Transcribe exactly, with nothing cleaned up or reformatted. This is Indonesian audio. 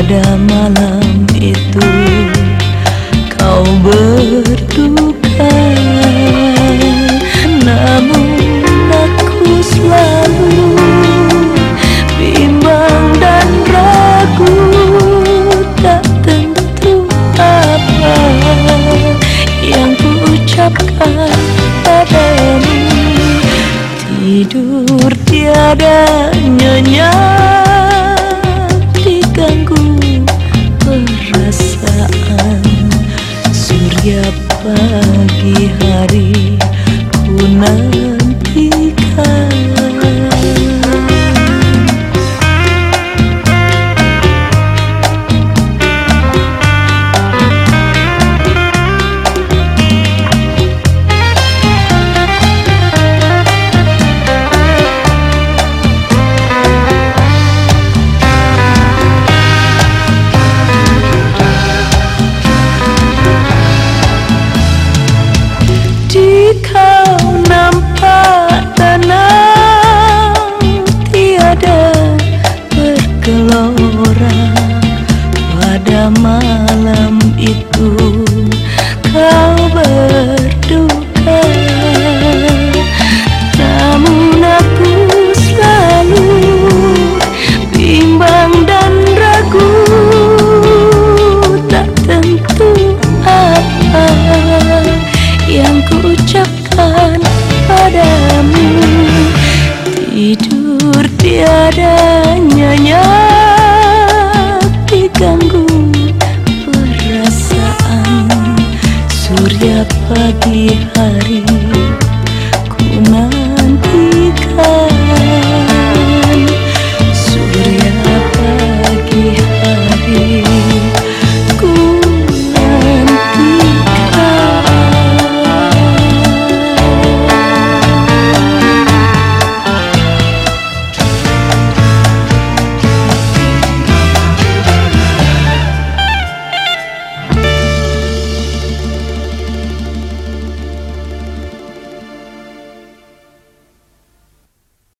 pada malam itu kau berduka, namun aku selalu bimbang dan ragu, tak tentu apa yang ku ucapkan padamu. Tidur tiada nyenyak, diganggu perasaan. Surya pagi hari ku nantikan. Kau nampak tenang, tiada bergelora pada malam itu. Kau berduka, namun aku selalu bimbang dan ragu, tak tentu apa yang ku ucapkan padamu. Tidur tiada nyenyak, diganggu perasaan. Surya pagi hari